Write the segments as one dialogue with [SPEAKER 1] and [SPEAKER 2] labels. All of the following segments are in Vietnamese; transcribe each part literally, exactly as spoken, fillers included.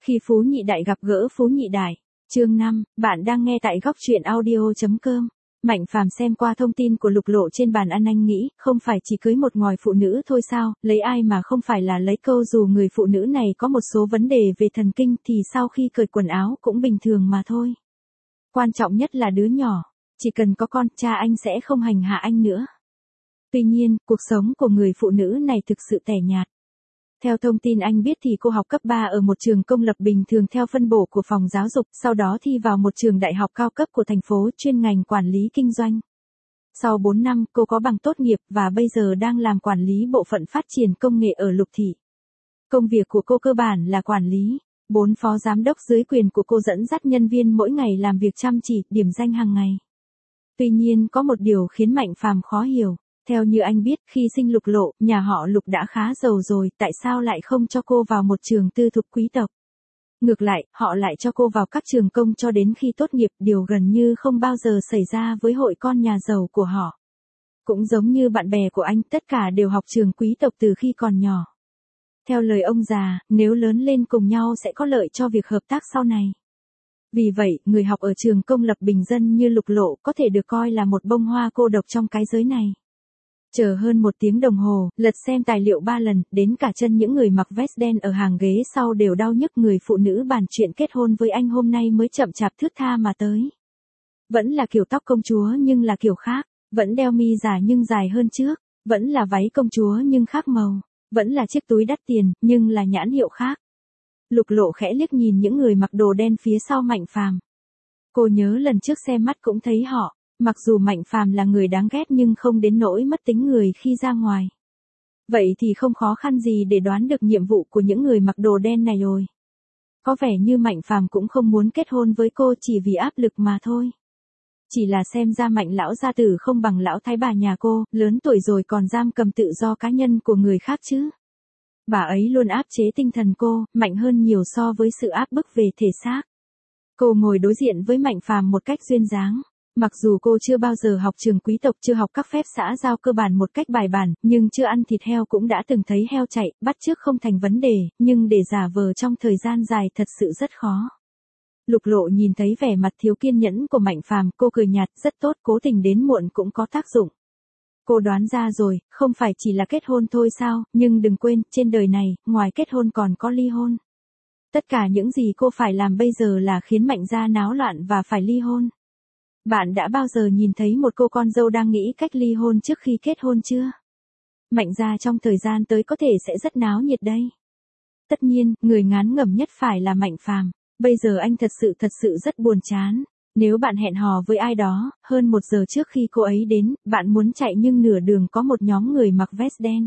[SPEAKER 1] Khi Phú Nhị Đại gặp gỡ Phú Nhị Đại, chương năm, bạn đang nghe tại góc truyện audio.com. Mạnh Phàm xem qua thông tin của Lục Lộ trên bàn ăn, anh nghĩ, không phải chỉ cưới một ngòi phụ nữ thôi sao, lấy ai mà không phải là lấy câu dù người phụ nữ này có một số vấn đề về thần kinh thì sau khi cởi quần áo cũng bình thường mà thôi. Quan trọng nhất là đứa nhỏ, chỉ cần có con, cha anh sẽ không hành hạ anh nữa. Tuy nhiên, cuộc sống của người phụ nữ này thực sự tẻ nhạt. Theo thông tin anh biết thì cô học cấp ba ở một trường công lập bình thường theo phân bổ của phòng giáo dục, sau đó thi vào một trường đại học cao cấp của thành phố chuyên ngành quản lý kinh doanh. Sau bốn năm, cô có bằng tốt nghiệp và bây giờ đang làm quản lý bộ phận phát triển công nghệ ở Lục Thị. Công việc của cô cơ bản là quản lý. Bốn phó giám đốc dưới quyền của cô dẫn dắt nhân viên mỗi ngày làm việc chăm chỉ, điểm danh hàng ngày. Tuy nhiên có một điều khiến Mạnh Phàm khó hiểu. Theo như anh biết, khi sinh Lục Lộ, nhà họ Lục đã khá giàu rồi, tại sao lại không cho cô vào một trường tư thục quý tộc? Ngược lại, họ lại cho cô vào các trường công cho đến khi tốt nghiệp, điều gần như không bao giờ xảy ra với hội con nhà giàu của họ. Cũng giống như bạn bè của anh, tất cả đều học trường quý tộc từ khi còn nhỏ. Theo lời ông già, nếu lớn lên cùng nhau sẽ có lợi cho việc hợp tác sau này. Vì vậy, người học ở trường công lập bình dân như Lục Lộ có thể được coi là một bông hoa cô độc trong cái giới này. Chờ hơn một tiếng đồng hồ, lật xem tài liệu ba lần, đến cả chân những người mặc vest đen ở hàng ghế sau đều đau nhức. Người phụ nữ bàn chuyện kết hôn với anh hôm nay mới chậm chạp thướt tha mà tới. Vẫn là kiểu tóc công chúa nhưng là kiểu khác, vẫn đeo mi giả nhưng dài hơn trước, vẫn là váy công chúa nhưng khác màu, vẫn là chiếc túi đắt tiền nhưng là nhãn hiệu khác. Lục Lộ khẽ liếc nhìn những người mặc đồ đen phía sau Mạnh Phàm. Cô nhớ lần trước xem mắt cũng thấy họ. Mặc dù Mạnh Phàm là người đáng ghét nhưng không đến nỗi mất tính người khi ra ngoài. Vậy thì không khó khăn gì để đoán được nhiệm vụ của những người mặc đồ đen này rồi. Có vẻ như Mạnh Phàm cũng không muốn kết hôn với cô chỉ vì áp lực mà thôi. Chỉ là xem ra Mạnh lão gia tử không bằng lão thái bà nhà cô, lớn tuổi rồi còn giam cầm tự do cá nhân của người khác chứ. Bà ấy luôn áp chế tinh thần cô, mạnh hơn nhiều so với sự áp bức về thể xác. Cô ngồi đối diện với Mạnh Phàm một cách duyên dáng. Mặc dù cô chưa bao giờ học trường quý tộc, chưa học các phép xã giao cơ bản một cách bài bản, nhưng chưa ăn thịt heo cũng đã từng thấy heo chạy, bắt chước không thành vấn đề, nhưng để giả vờ trong thời gian dài thật sự rất khó. Lục Lộ nhìn thấy vẻ mặt thiếu kiên nhẫn của Mạnh Phàm, cô cười nhạt, rất tốt, cố tình đến muộn cũng có tác dụng. Cô đoán ra rồi, không phải chỉ là kết hôn thôi sao, nhưng đừng quên, trên đời này, ngoài kết hôn còn có ly hôn. Tất cả những gì cô phải làm bây giờ là khiến Mạnh gia náo loạn và phải ly hôn. Bạn đã bao giờ nhìn thấy một cô con dâu đang nghĩ cách ly hôn trước khi kết hôn chưa? Mạnh gia trong thời gian tới có thể sẽ rất náo nhiệt đây. Tất nhiên, người ngán ngẩm nhất phải là Mạnh Phàm. Bây giờ anh thật sự thật sự rất buồn chán. Nếu bạn hẹn hò với ai đó, hơn một giờ trước khi cô ấy đến, bạn muốn chạy nhưng nửa đường có một nhóm người mặc vest đen.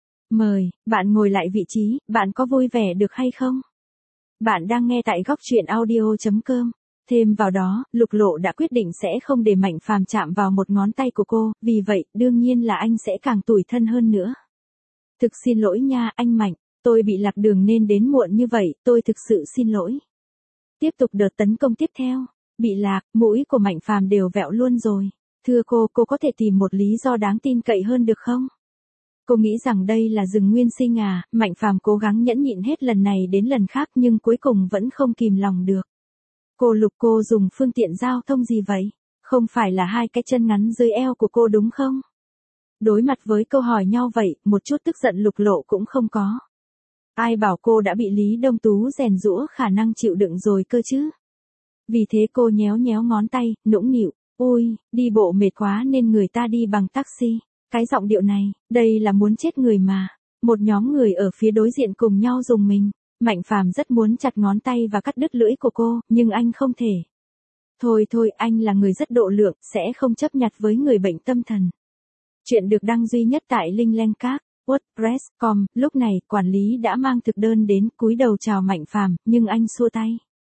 [SPEAKER 1] Mời, bạn ngồi lại vị trí, bạn có vui vẻ được hay không? Bạn đang nghe tại góc truyện audio.com. Thêm vào đó, Lục Lộ đã quyết định sẽ không để Mạnh Phàm chạm vào một ngón tay của cô, vì vậy, đương nhiên là anh sẽ càng tủi thân hơn nữa. Thực xin lỗi nha, anh Mạnh, tôi bị lạc đường nên đến muộn như vậy, tôi thực sự xin lỗi. Tiếp tục đợt tấn công tiếp theo, bị lạc, mũi của Mạnh Phàm đều vẹo luôn rồi. Thưa cô, cô có thể tìm một lý do đáng tin cậy hơn được không? Cô nghĩ rằng đây là rừng nguyên sinh à, Mạnh Phàm cố gắng nhẫn nhịn hết lần này đến lần khác nhưng cuối cùng vẫn không kìm lòng được. Cô Lục, cô dùng phương tiện giao thông gì vậy? Không phải là hai cái chân ngắn dưới eo của cô đúng không? Đối mặt với câu hỏi nhau vậy, một chút tức giận Lục Lộ cũng không có. Ai bảo cô đã bị Lý Đông Tú rèn giũa khả năng chịu đựng rồi cơ chứ? Vì thế cô nhéo nhéo ngón tay, nũng nịu, ôi, đi bộ mệt quá nên người ta đi bằng taxi. Cái giọng điệu này, đây là muốn chết người mà. Một nhóm người ở phía đối diện cùng nhau dùng mình. Mạnh Phàm rất muốn chặt ngón tay và cắt đứt lưỡi của cô, nhưng anh không thể. Thôi thôi, anh là người rất độ lượng, sẽ không chấp nhặt với người bệnh tâm thần. Chuyện được đăng duy nhất tại link Lencast, WordPress chấm com. Lúc này, quản lý đã mang thực đơn đến, cúi đầu chào Mạnh Phàm, nhưng anh xua tay.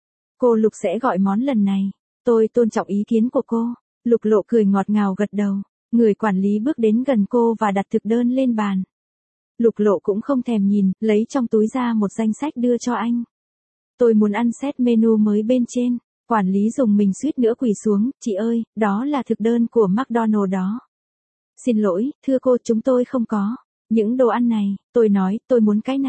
[SPEAKER 1] Cô Lục sẽ gọi món lần này. Tôi tôn trọng ý kiến của cô. Lục Lộ cười ngọt ngào gật đầu. Người quản lý bước đến gần cô và đặt thực đơn lên bàn. Lục Lộ cũng không thèm nhìn, lấy trong túi ra một danh sách đưa cho anh. Tôi muốn ăn set menu mới bên trên. Quản lý dùng mình suýt nữa quỳ xuống, chị ơi, đó là thực đơn của McDonald đó. Xin lỗi, thưa cô, chúng tôi không có những đồ ăn này. Tôi nói, tôi muốn cái này.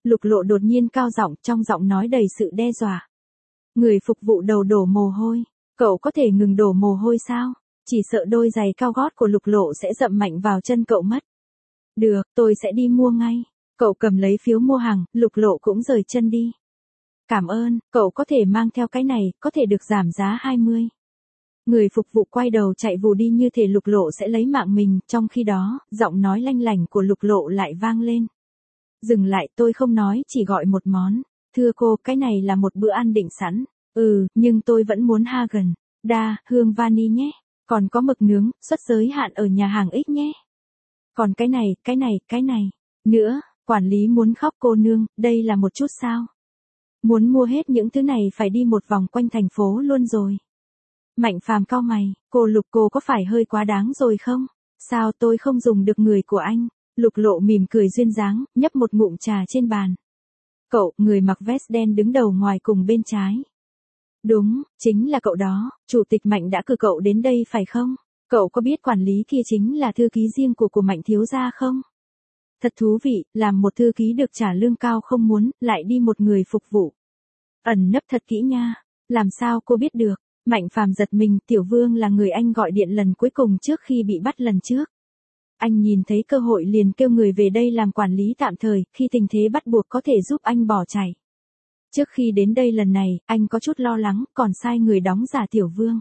[SPEAKER 1] Lục Lộ đột nhiên cao giọng, trong giọng nói đầy sự đe dọa. Người phục vụ đầu đổ mồ hôi. Cậu có thể ngừng đổ mồ hôi sao? Chỉ sợ đôi giày cao gót của Lục Lộ sẽ dậm mạnh vào chân cậu mất. Được, tôi sẽ đi mua ngay. Cậu cầm lấy phiếu mua hàng, Lục Lộ cũng rời chân đi. Cảm ơn, cậu có thể mang theo cái này, có thể được giảm giá hai mươi. Người phục vụ quay đầu chạy vù đi như thể Lục Lộ sẽ lấy mạng mình, trong khi đó, giọng nói lanh lảnh của Lục Lộ lại vang lên. Dừng lại, tôi không nói, chỉ gọi một món. Thưa cô, cái này là một bữa ăn định sẵn. Ừ, nhưng tôi vẫn muốn Hagen, đa, hương vani nhé. Còn có mực nướng, suất giới hạn ở nhà hàng X nhé. Còn cái này, cái này, cái này. Nữa, quản lý muốn khóc cô nương, đây là một chút sao? Muốn mua hết những thứ này phải đi một vòng quanh thành phố luôn rồi. Mạnh Phàm cau mày, cô Lục cô có phải hơi quá đáng rồi không? Sao tôi không dùng được người của anh? Lục Lộ mỉm cười duyên dáng, nhấp một ngụm trà trên bàn. Cậu, người mặc vest đen đứng đầu ngoài cùng bên trái. Đúng, chính là cậu đó, Chủ tịch Mạnh đã cử cậu đến đây phải không? Cậu có biết quản lý kia chính là thư ký riêng của của Mạnh thiếu gia không? Thật thú vị, làm một thư ký được trả lương cao không muốn, lại đi một người phục vụ. Ẩn nấp thật kỹ nha, làm sao cô biết được? Mạnh Phàm giật mình, Tiểu Vương là người anh gọi điện lần cuối cùng trước khi bị bắt lần trước. Anh nhìn thấy cơ hội liền kêu người về đây làm quản lý tạm thời, khi tình thế bắt buộc có thể giúp anh bỏ chạy. Trước khi đến đây lần này, anh có chút lo lắng, còn sai người đóng giả Tiểu Vương.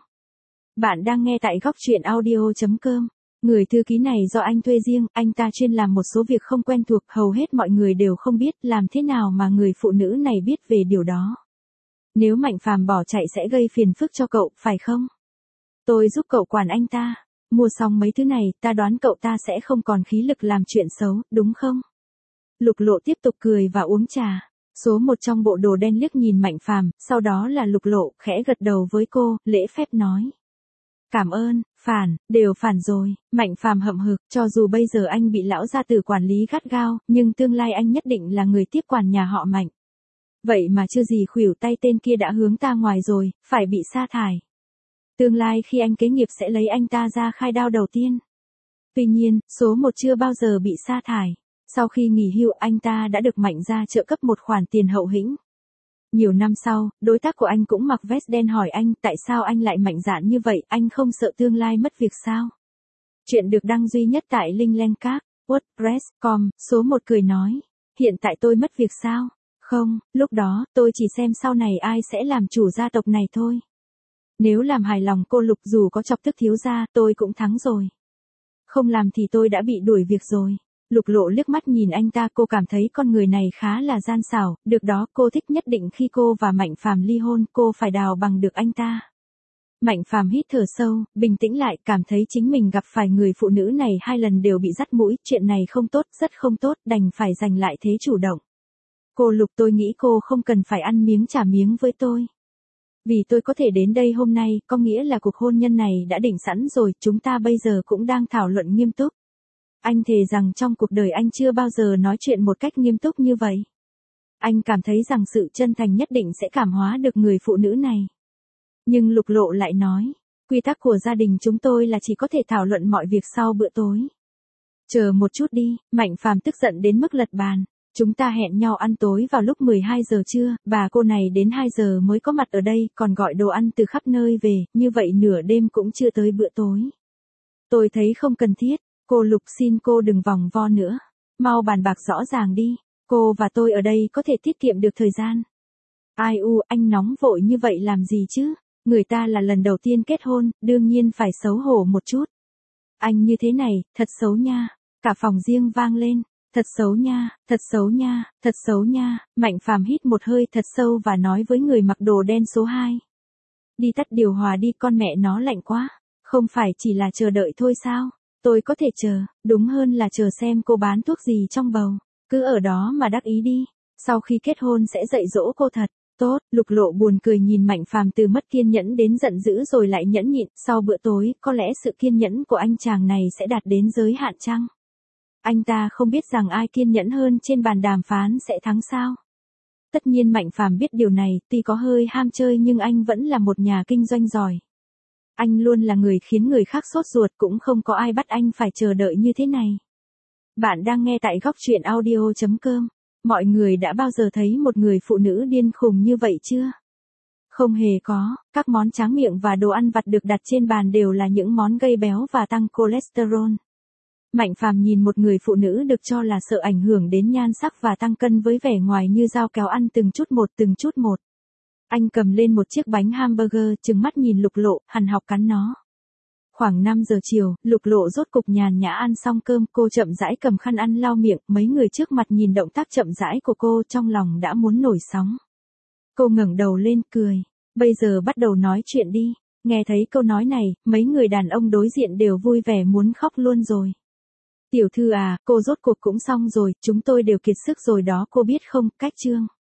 [SPEAKER 1] Bạn đang nghe tại góc truyện audio chấm com. Người thư ký này do anh thuê riêng, anh ta chuyên làm một số việc không quen thuộc, hầu hết mọi người đều không biết, làm thế nào mà người phụ nữ này biết về điều đó. Nếu Mạnh Phàm bỏ chạy sẽ gây phiền phức cho cậu, phải không? Tôi giúp cậu quản anh ta. Mua xong mấy thứ này, ta đoán cậu ta sẽ không còn khí lực làm chuyện xấu, đúng không? Lục Lộ tiếp tục cười và uống trà. Số một trong bộ đồ đen liếc nhìn Mạnh Phàm, sau đó là Lục Lộ, khẽ gật đầu với cô, lễ phép nói. Cảm ơn, phản, đều phản rồi. Mạnh Phàm hậm hực, cho dù bây giờ anh bị lão gia tử quản lý gắt gao, nhưng tương lai anh nhất định là người tiếp quản nhà họ Mạnh. Vậy mà chưa gì khuỷu tay tên kia đã hướng ta ngoài rồi, phải bị sa thải. Tương lai khi anh kế nghiệp sẽ lấy anh ta ra khai đao đầu tiên. Tuy nhiên, số một chưa bao giờ bị sa thải. Sau khi nghỉ hưu anh ta đã được Mạnh ra trợ cấp một khoản tiền hậu hĩnh. Nhiều năm sau, đối tác của anh cũng mặc vest đen hỏi anh tại sao anh lại mạnh dạn như vậy, anh không sợ tương lai mất việc sao? Chuyện được đăng duy nhất tại link Lencat, WordPress chấm com, số một cười nói. Hiện tại tôi mất việc sao? Không, lúc đó, tôi chỉ xem sau này ai sẽ làm chủ gia tộc này thôi. Nếu làm hài lòng cô Lục dù có chọc tức thiếu gia, tôi cũng thắng rồi. Không làm thì tôi đã bị đuổi việc rồi. Lục Lộ liếc mắt nhìn anh ta, cô cảm thấy con người này khá là gian xảo, được đó cô thích nhất định khi cô và Mạnh Phàm ly hôn, cô phải đào bằng được anh ta. Mạnh Phàm hít thở sâu, bình tĩnh lại, cảm thấy chính mình gặp phải người phụ nữ này hai lần đều bị dắt mũi, chuyện này không tốt, rất không tốt, đành phải giành lại thế chủ động. Cô Lục, tôi nghĩ cô không cần phải ăn miếng trả miếng với tôi. Vì tôi có thể đến đây hôm nay, có nghĩa là cuộc hôn nhân này đã định sẵn rồi, chúng ta bây giờ cũng đang thảo luận nghiêm túc. Anh thề rằng trong cuộc đời anh chưa bao giờ nói chuyện một cách nghiêm túc như vậy. Anh cảm thấy rằng sự chân thành nhất định sẽ cảm hóa được người phụ nữ này. Nhưng Lục Lộ lại nói, quy tắc của gia đình chúng tôi là chỉ có thể thảo luận mọi việc sau bữa tối. Chờ một chút đi, Mạnh Phàm tức giận đến mức lật bàn. Chúng ta hẹn nhau ăn tối vào lúc mười hai giờ trưa, bà cô này đến hai giờ mới có mặt ở đây, còn gọi đồ ăn từ khắp nơi về, như vậy nửa đêm cũng chưa tới bữa tối. Tôi thấy không cần thiết, cô Lục xin cô đừng vòng vo nữa. Mau bàn bạc rõ ràng đi, cô và tôi ở đây có thể tiết kiệm được thời gian. Ai u, anh nóng vội như vậy làm gì chứ? Người ta là lần đầu tiên kết hôn, đương nhiên phải xấu hổ một chút. Anh như thế này, thật xấu nha. Cả phòng riêng vang lên. Thật xấu nha, thật xấu nha, thật xấu nha. Mạnh Phàm hít một hơi thật sâu và nói với người mặc đồ đen số hai. Đi tắt điều hòa đi, con mẹ nó lạnh quá. Không phải chỉ là chờ đợi thôi sao? Tôi có thể chờ, đúng hơn là chờ xem cô bán thuốc gì trong bầu. Cứ ở đó mà đắc ý đi. Sau khi kết hôn sẽ dạy dỗ cô thật. Tốt, Lục Lộ buồn cười nhìn Mạnh Phàm từ mất kiên nhẫn đến giận dữ rồi lại nhẫn nhịn. Sau bữa tối, có lẽ sự kiên nhẫn của anh chàng này sẽ đạt đến giới hạn chăng? Anh ta không biết rằng ai kiên nhẫn hơn trên bàn đàm phán sẽ thắng sao? Tất nhiên Mạnh Phàm biết điều này, tuy có hơi ham chơi nhưng anh vẫn là một nhà kinh doanh giỏi. Anh luôn là người khiến người khác sốt ruột, cũng không có ai bắt anh phải chờ đợi như thế này. Bạn đang nghe tại góc truyện audio chấm com. Mọi người đã bao giờ thấy một người phụ nữ điên khùng như vậy chưa? Không hề có, các món tráng miệng và đồ ăn vặt được đặt trên bàn đều là những món gây béo và tăng cholesterol. Mạnh Phàm nhìn một người phụ nữ được cho là sợ ảnh hưởng đến nhan sắc và tăng cân với vẻ ngoài như dao kéo ăn từng chút một từng chút một. Anh cầm lên một chiếc bánh hamburger, trừng mắt nhìn Lục Lộ, hằn học cắn nó. Khoảng năm giờ chiều, Lục Lộ rốt cục nhàn nhã ăn xong cơm, cô chậm rãi cầm khăn ăn lau miệng, mấy người trước mặt nhìn động tác chậm rãi của cô trong lòng đã muốn nổi sóng. Cô ngẩng đầu lên cười, bây giờ bắt đầu nói chuyện đi. Nghe thấy câu nói này, mấy người đàn ông đối diện đều vui vẻ muốn khóc luôn rồi. Tiểu thư à, cô rốt cuộc cũng xong rồi, chúng tôi đều kiệt sức rồi đó cô biết không, cách chương.